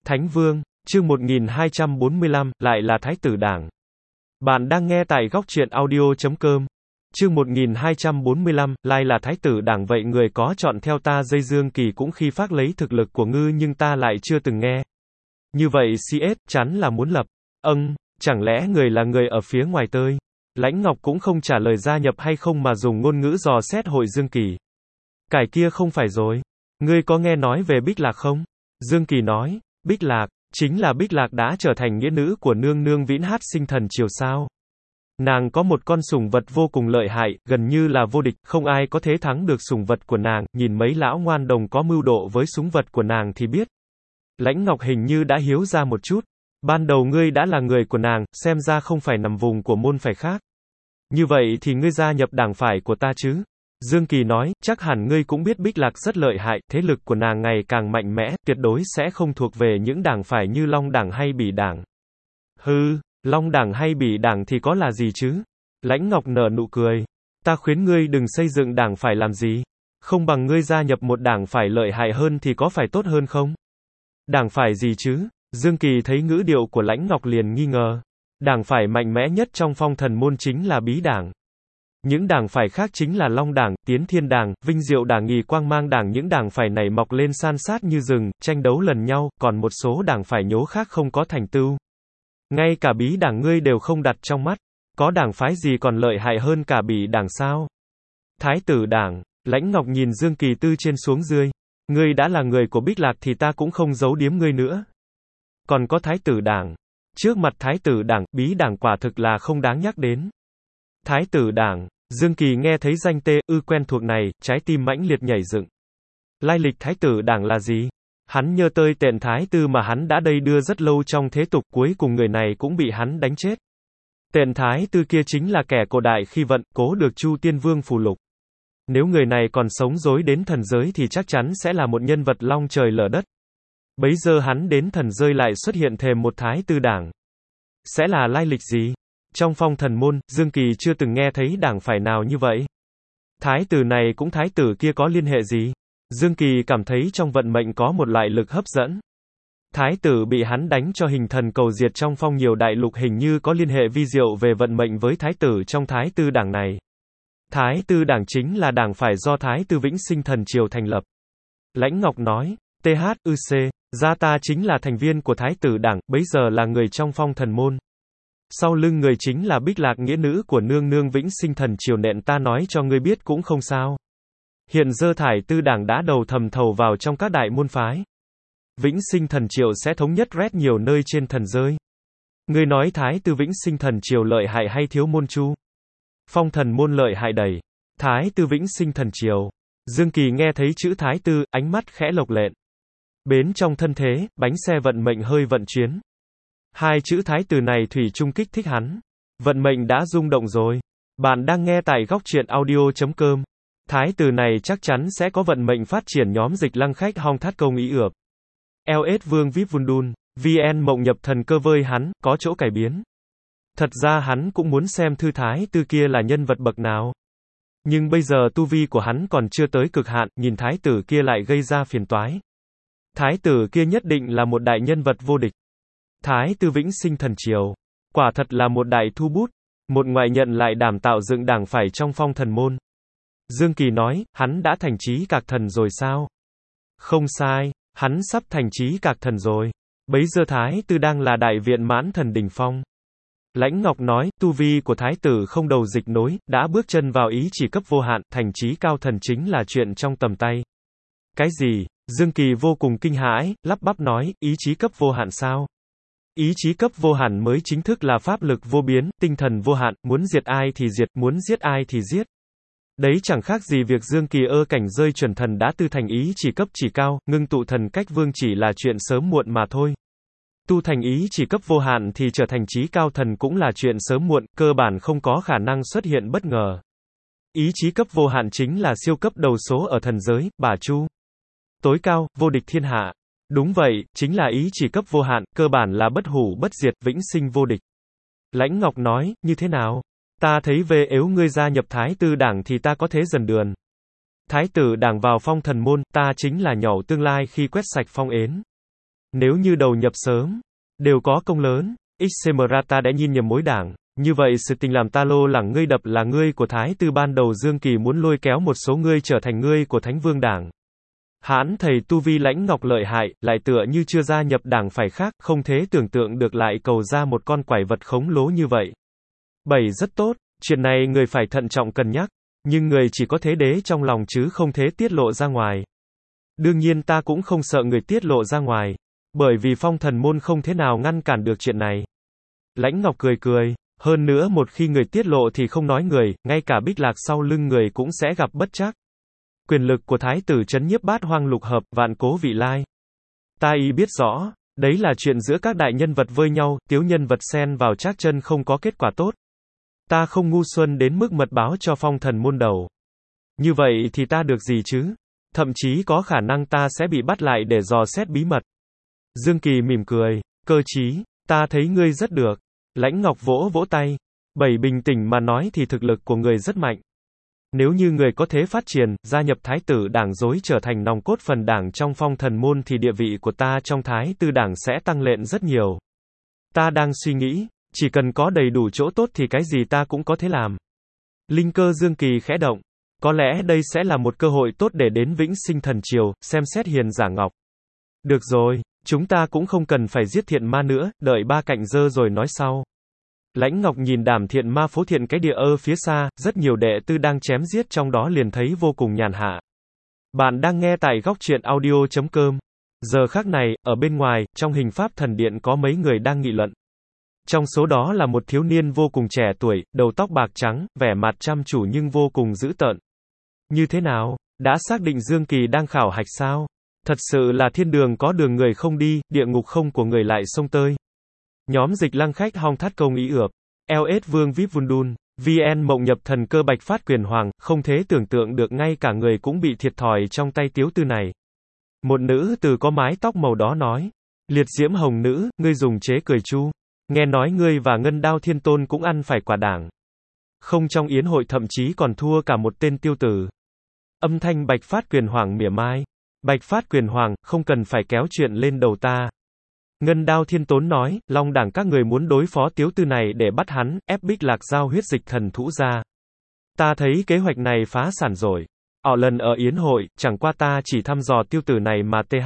Thánh Vương, chương 1245, lại là Thái tử Đảng. Bạn đang nghe tại góc truyện audio.com. Chương 1245, lại là Thái tử Đảng. Vậy người có chọn theo ta dây Dương Kỳ cũng khi phác lấy thực lực của ngư nhưng ta lại chưa từng nghe. Như vậy CS, chắn là muốn lập. Chẳng lẽ người là người ở phía ngoài tơi? Lãnh Ngọc cũng không trả lời gia nhập hay không mà dùng ngôn ngữ dò xét Hội Dương Kỳ. Cái kia không phải rồi. Ngươi có nghe nói về Bích Lạc không? Dương Kỳ nói, Bích Lạc, chính là Bích Lạc đã trở thành nghĩa nữ của nương nương Viễn Hát Sinh Thần Triều sao? Nàng có một con sủng vật vô cùng lợi hại, gần như là vô địch, không ai có thể thắng được sủng vật của nàng, nhìn mấy lão ngoan đồng có mưu độ với sủng vật của nàng thì biết. Lãnh Ngọc hình như đã hiếu ra một chút. Ban đầu ngươi đã là người của nàng, xem ra không phải nằm vùng của môn phái khác. Như vậy thì ngươi gia nhập đảng phải của ta chứ? Dương Kỳ nói, chắc hẳn ngươi cũng biết Bích Lạc rất lợi hại, thế lực của nàng ngày càng mạnh mẽ, tuyệt đối sẽ không thuộc về những đảng phải như Long Đảng hay Bỉ Đảng. Hừ, Long Đảng hay Bỉ Đảng thì có là gì chứ? Lãnh Ngọc nở nụ cười. Ta khuyến ngươi đừng xây dựng đảng phải làm gì. Không bằng ngươi gia nhập một đảng phải lợi hại hơn thì có phải tốt hơn không? Đảng phải gì chứ? Dương Kỳ thấy ngữ điệu của Lãnh Ngọc liền nghi ngờ. Đảng phải mạnh mẽ nhất trong Phong Thần môn chính là Bí Đảng. Những đảng phải khác chính là Long Đảng, Tiến Thiên Đảng, Vinh Diệu Đảng, Nghi Quang Mang Đảng. Những đảng phải này mọc lên san sát như rừng, tranh đấu lần nhau, còn một số đảng phải nhố khác không có thành tựu. Ngay cả Bí Đảng ngươi đều không đặt trong mắt. Có đảng phái gì còn lợi hại hơn cả Bỉ Đảng sao? Thái tử Đảng. Lãnh Ngọc nhìn Dương Kỳ từ trên xuống dưới. Ngươi đã là người của Bích Lạc thì ta cũng không giấu giếm ngươi nữa. Còn có Thái tử Đảng. Trước mặt Thái tử Đảng, Bí Đảng quả thực là không đáng nhắc đến. Thái tử Đảng. Dương Kỳ nghe thấy danh tê quen thuộc này, trái tim mãnh liệt nhảy dựng. Lai lịch Thái tử Đảng là gì? Hắn nhớ tới Tện Thái Tư mà hắn đã đây đưa rất lâu trong thế tục, cuối cùng người này cũng bị hắn đánh chết. Tện Thái Tư kia chính là kẻ cổ đại khi vận, cố được Chu Tiên Vương phù lục. Nếu người này còn sống dối đến thần giới thì chắc chắn sẽ là một nhân vật long trời lở đất. Bấy giờ hắn đến thần giới lại xuất hiện thềm một Thái Tư Đảng. Sẽ là lai lịch gì? Trong Phong Thần môn, Dương Kỳ chưa từng nghe thấy đảng phải nào như vậy. Thái tử này cũng thái tử kia có liên hệ gì? Dương Kỳ cảm thấy trong vận mệnh có một loại lực hấp dẫn. Thái tử bị hắn đánh cho hình thần cầu diệt trong phong nhiều đại lục hình như có liên hệ vi diệu về vận mệnh với thái tử trong Thái Tư Đảng này. Thái Tư Đảng chính là đảng phải do Thái Tư Vĩnh Sinh Thần Triều thành lập. Lãnh Ngọc nói, THUC, gia ta chính là thành viên của Thái tử Đảng, bấy giờ là người trong Phong Thần môn. Sau lưng người chính là Bích Lạc nghĩa nữ của nương nương Vĩnh Sinh Thần Triều, nện ta nói cho ngươi biết cũng không sao. Hiện giờ Thái Tư Đảng đã đầu thầm thầu vào trong các đại môn phái. Vĩnh Sinh Thần Triều sẽ thống nhất rất nhiều nơi trên thần giới. Ngươi nói Thái Tư Vĩnh Sinh Thần Triều lợi hại hay thiếu môn chu? Phong Thần môn lợi hại đầy. Thái Tư Vĩnh Sinh Thần Triều. Dương Kỳ nghe thấy chữ Thái Tư, ánh mắt khẽ lộc lện. Bên trong thân thế, bánh xe vận mệnh hơi vận chuyến. Hai chữ Thái tử này thủy chung kích thích hắn. Vận mệnh đã rung động rồi. Bạn đang nghe tại góc truyện audio.com. Thái tử này chắc chắn sẽ có vận mệnh phát triển. Nhóm dịch lăng khách hong thắt công ý ược. LS Vương Vip Vundun. VN Mộng Nhập Thần Cơ vơi hắn, có chỗ cải biến. Thật ra hắn cũng muốn xem thư Thái tử kia là nhân vật bậc nào. Nhưng bây giờ tu vi của hắn còn chưa tới cực hạn, nhìn Thái tử kia lại gây ra phiền toái. Thái tử kia nhất định là một đại nhân vật vô địch. Thái Tư Vĩnh Sinh Thần Triều. Quả thật là một đại thu bút. Một ngoại nhận lại đảm tạo dựng đảng phải trong Phong Thần môn. Dương Kỳ nói, hắn đã thành trí cạc thần rồi sao? Không sai, hắn sắp thành trí cạc thần rồi. Bấy giờ Thái Tư đang là đại viện mãn thần đỉnh phong. Lãnh Ngọc nói, tu vi của Thái tử không đầu dịch nối, đã bước chân vào ý chỉ cấp vô hạn, thành trí cao thần chính là chuyện trong tầm tay. Cái gì? Dương Kỳ vô cùng kinh hãi, lắp bắp nói, ý chí cấp vô hạn sao? Ý chí cấp vô hạn mới chính thức là pháp lực vô biến, tinh thần vô hạn, muốn diệt ai thì diệt, muốn giết ai thì giết. Đấy chẳng khác gì việc Dương Kỳ cảnh rơi chuẩn thần đã tư thành ý chỉ cấp chỉ cao, ngưng tụ thần cách vương chỉ là chuyện sớm muộn mà thôi. Tu thành ý chỉ cấp vô hạn thì trở thành chí cao thần cũng là chuyện sớm muộn, cơ bản không có khả năng xuất hiện bất ngờ. Ý chí cấp vô hạn chính là siêu cấp đầu số ở thần giới, Bà Chu. Tối cao, vô địch thiên hạ. Đúng vậy, chính là ý chỉ cấp vô hạn, cơ bản là bất hủ bất diệt, vĩnh sinh vô địch. Lãnh Ngọc nói, như thế nào? Ta thấy về nếu ngươi gia nhập Thái Tư Đảng thì ta có thế dần đường. Thái tử Đảng vào Phong Thần môn, ta chính là nhổ tương lai khi quét sạch phong ến. Nếu như đầu nhập sớm, đều có công lớn. Xmrata đã nhìn nhầm mối đảng. Như vậy sự tình làm ta lô lẳng ngươi đập là ngươi của Thái Tử ban đầu Dương Kỳ muốn lôi kéo một số ngươi trở thành ngươi của Thánh Vương Đảng. Hán thầy tu vi Lãnh Ngọc lợi hại, lại tựa như chưa gia nhập đảng phải khác, không thể tưởng tượng được lại cầu ra một con quái vật khống lố như vậy. 7. Rất tốt, chuyện này người phải thận trọng cân nhắc, nhưng người chỉ có thế đế trong lòng chứ không thể tiết lộ ra ngoài. Đương nhiên ta cũng không sợ người tiết lộ ra ngoài, bởi vì Phong Thần môn không thế nào ngăn cản được chuyện này. Lãnh Ngọc cười cười, hơn nữa một khi người tiết lộ thì không nói người, ngay cả Bích Lạc sau lưng người cũng sẽ gặp bất trắc. Quyền lực của Thái tử trấn nhiếp Bát Hoang lục hợp, vạn cố vị lai. Ta y biết rõ, đấy là chuyện giữa các đại nhân vật với nhau, tiếu nhân vật xen vào trác chân không có kết quả tốt. Ta không ngu xuân đến mức mật báo cho Phong Thần môn đầu. Như vậy thì ta được gì chứ? Thậm chí có khả năng ta sẽ bị bắt lại để dò xét bí mật. Dương Kỳ mỉm cười, cơ trí, ta thấy ngươi rất được. Lãnh Ngọc vỗ vỗ tay. 7. Bình tĩnh mà nói thì thực lực của người rất mạnh. Nếu như người có thể phát triển, gia nhập Thái tử đảng dối trở thành nòng cốt phần đảng trong Phong Thần môn thì địa vị của ta trong Thái tử đảng sẽ tăng lên rất nhiều. Ta đang suy nghĩ, chỉ cần có đầy đủ chỗ tốt thì cái gì ta cũng có thể làm. Linh cơ Dương Kỳ khẽ động. Có lẽ đây sẽ là một cơ hội tốt để đến Vĩnh Sinh Thần Triều, xem xét Hiền Giả Ngọc. Được rồi, chúng ta cũng không cần phải giết thiện ma nữa, đợi 3 cạnh dơ rồi nói sau. Lãnh Ngọc nhìn Đàm Thiện Ma Phố Thiện cái địa phía xa, rất nhiều đệ tử đang chém giết trong đó liền thấy vô cùng nhàn hạ. Bạn đang nghe tại góc truyện audio.com. Giờ khắc này, ở bên ngoài, trong Hình Pháp Thần Điện có mấy người đang nghị luận. Trong số đó là một thiếu niên vô cùng trẻ tuổi, đầu tóc bạc trắng, vẻ mặt chăm chủ nhưng vô cùng dữ tợn. Như thế nào? Đã xác định Dương Kỳ đang khảo hạch sao? Thật sự là thiên đường có đường người không đi, địa ngục không của người lại xông tơi. Nhóm Dịch Lăng Khách Hong Thắt Công Ý Ượp, LS Vương Vip Vundun, VN Mộng Nhập Thần Cơ Bạch Phát Quyền Hoàng, không thể tưởng tượng được ngay cả người cũng bị thiệt thòi trong tay tiếu tư này. Một nữ tử có mái tóc màu đó nói, Liệt Diễm Hồng Nữ, ngươi dùng chế cười chu. Nghe nói ngươi và Ngân Đao Thiên Tôn cũng ăn phải quả đảng. Không, trong yến hội thậm chí còn thua cả một tên tiêu tử. Âm thanh Bạch Phát Quyền Hoàng mỉa mai. Bạch Phát Quyền Hoàng, không cần phải kéo chuyện lên đầu ta. Ngân Đao Thiên Tôn nói, Long đảng các người muốn đối phó tiếu tư này để bắt hắn, ép Bích Lạc giao huyết dịch thần thũ ra. Ta thấy kế hoạch này phá sản rồi. Lần ở yến hội, chẳng qua ta chỉ thăm dò tiêu tử này mà th.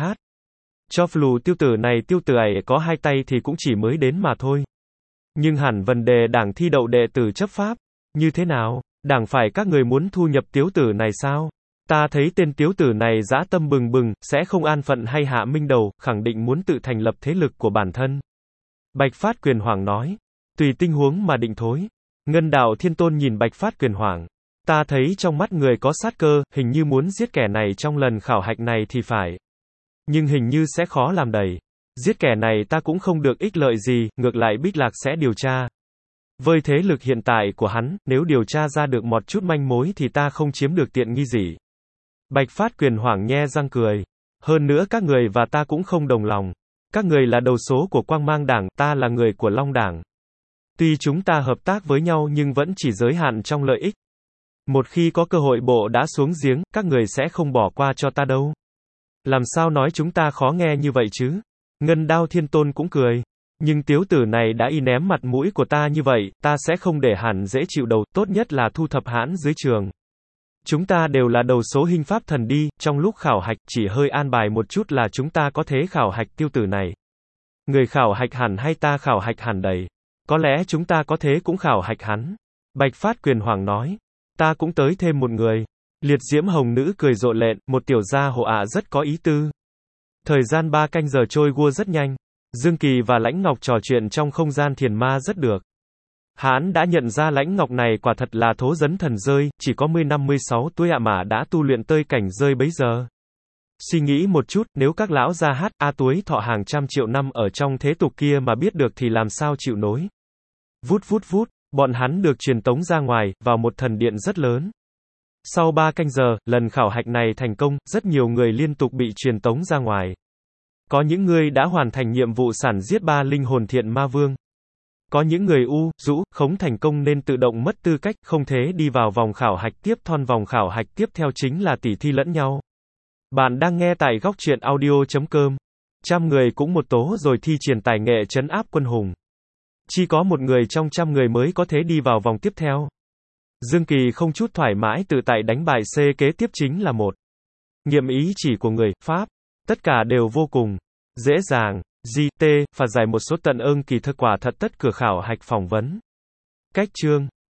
Cho phù tiêu tử này tiêu tử ấy có 2 tay thì cũng chỉ mới đến mà thôi. Nhưng hẳn vấn đề đảng thi đậu đệ tử chấp pháp. Như thế nào? Đảng phải các người muốn thu nhập tiếu tử này sao? Ta thấy tên tiếu tử này dã tâm bừng bừng, sẽ không an phận hay hạ minh đầu, khẳng định muốn tự thành lập thế lực của bản thân. Bạch Phát Quyền Hoàng nói. Tùy tình huống mà định thối. Ngân Đạo Thiên Tôn nhìn Bạch Phát Quyền Hoàng. Ta thấy trong mắt người có sát cơ, hình như muốn giết kẻ này trong lần khảo hạch này thì phải. Nhưng hình như sẽ khó làm đầy. Giết kẻ này ta cũng không được ích lợi gì, ngược lại Bích Lạc sẽ điều tra. Với thế lực hiện tại của hắn, nếu điều tra ra được một chút manh mối thì ta không chiếm được tiện nghi gì. Bạch Phát Quyền Hoàng nhe răng cười. Hơn nữa các người và ta cũng không đồng lòng. Các người là đầu số của Quang Mang Đảng, ta là người của Long Đảng. Tuy chúng ta hợp tác với nhau nhưng vẫn chỉ giới hạn trong lợi ích. Một khi có cơ hội bộ đã xuống giếng, các người sẽ không bỏ qua cho ta đâu. Làm sao nói chúng ta khó nghe như vậy chứ? Ngân Đao Thiên Tôn cũng cười. Nhưng tiếu tử này đã y ném mặt mũi của ta như vậy, ta sẽ không để hắn dễ chịu đầu, tốt nhất là thu thập hắn dưới trường. Chúng ta đều là đầu số Hình Pháp Thần đi, trong lúc khảo hạch, chỉ hơi an bài một chút là chúng ta có thể khảo hạch tiêu tử này. Người khảo hạch hẳn hay ta khảo hạch hẳn đầy? Có lẽ chúng ta có thế cũng khảo hạch hắn. Bạch Phát Quyền Hoàng nói. Ta cũng tới thêm một người. Liệt Diễm Hồng Nữ cười rộ lên, một tiểu gia hộ ạ rất có ý tư. Thời gian 3 canh giờ trôi qua rất nhanh. Dương Kỳ và Lãnh Ngọc trò chuyện trong không gian thiền ma rất được. Hắn đã nhận ra Lãnh Ngọc này quả thật là thố dấn thần rơi, chỉ có 15-16 tuổi mà đã tu luyện tới cảnh rơi bấy giờ. Suy nghĩ một chút, nếu các lão gia hát, tuổi thọ hàng trăm triệu năm ở trong thế tục kia mà biết được thì làm sao chịu nổi. Vút vút vút, bọn hắn được truyền tống ra ngoài, vào một thần điện rất lớn. Sau 3 canh giờ, lần khảo hạch này thành công, rất nhiều người liên tục bị truyền tống ra ngoài. Có những người đã hoàn thành nhiệm vụ sản giết 3 linh hồn thiện ma vương. Có những người khống thành công nên tự động mất tư cách, không thể đi vào vòng khảo hạch tiếp theo. Vòng khảo hạch tiếp theo chính là tỉ thi lẫn nhau. Bạn đang nghe tại góc truyện audio.com. Trăm người cũng một tố rồi thi triển tài nghệ trấn áp quân hùng. Chỉ có một người trong trăm người mới có thể đi vào vòng tiếp theo. Dương Kỳ không chút thoải mái tự tại đánh bại C, kế tiếp chính là một nghiệm ý chỉ của người Pháp. Tất cả đều vô cùng dễ dàng. T. Phạt giải một số tận ưng kỳ thực quả thật tất cửa khảo hạch phỏng vấn. Cách chương